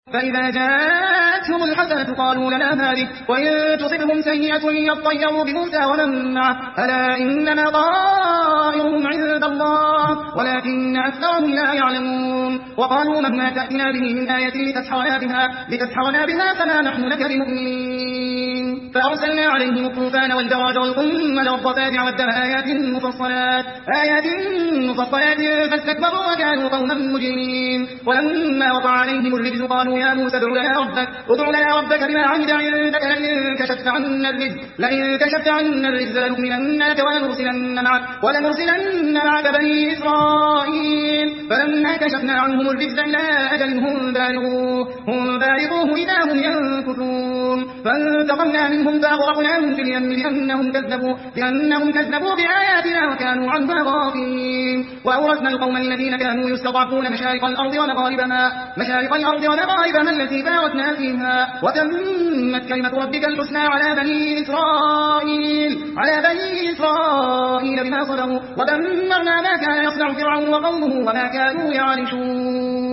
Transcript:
فإذا جاءتهم الحسنة قالوا لنا هذه وإن تصبهم سيئة يطيروا بموسى ومن معه ألا إنما طائرهم عند الله ولكن أكثرهم لا يعلمون وقالوا مهما تأتنا به من آية لتسحرنا بها فما نحن لك بمؤمنين فأرسلنا عليهم الطوفان والجراد والقمل والضفادع والدم آيات مفصلات فاستكبروا وكانوا قوما مجرمين ولما وقع عليهم الرجز قالوا يا موسى ادع لنا ربك بما عهد عندك لئن كشفت عنا الرجز لنؤمنن لك ولنرسلن معك بني إسرائيل فلما كشفنا عنهم الرجز إلى أجل هم بالغوه إذا هم ينكثون فانتقمنا منهم فأغرقناهم في اليم لأنهم كذبوا بآياتنا وكانوا عنها غافلين وأورثنا القوم الذين كانوا يستضعفون مشارق الأرض ومغاربها التي باركنا فيها وتمت كلمة ربك الحسنى على بني إسرائيل بما صبروا ودمرنا ما كان يصنع فرعون وقومه وما كانوا يعرشون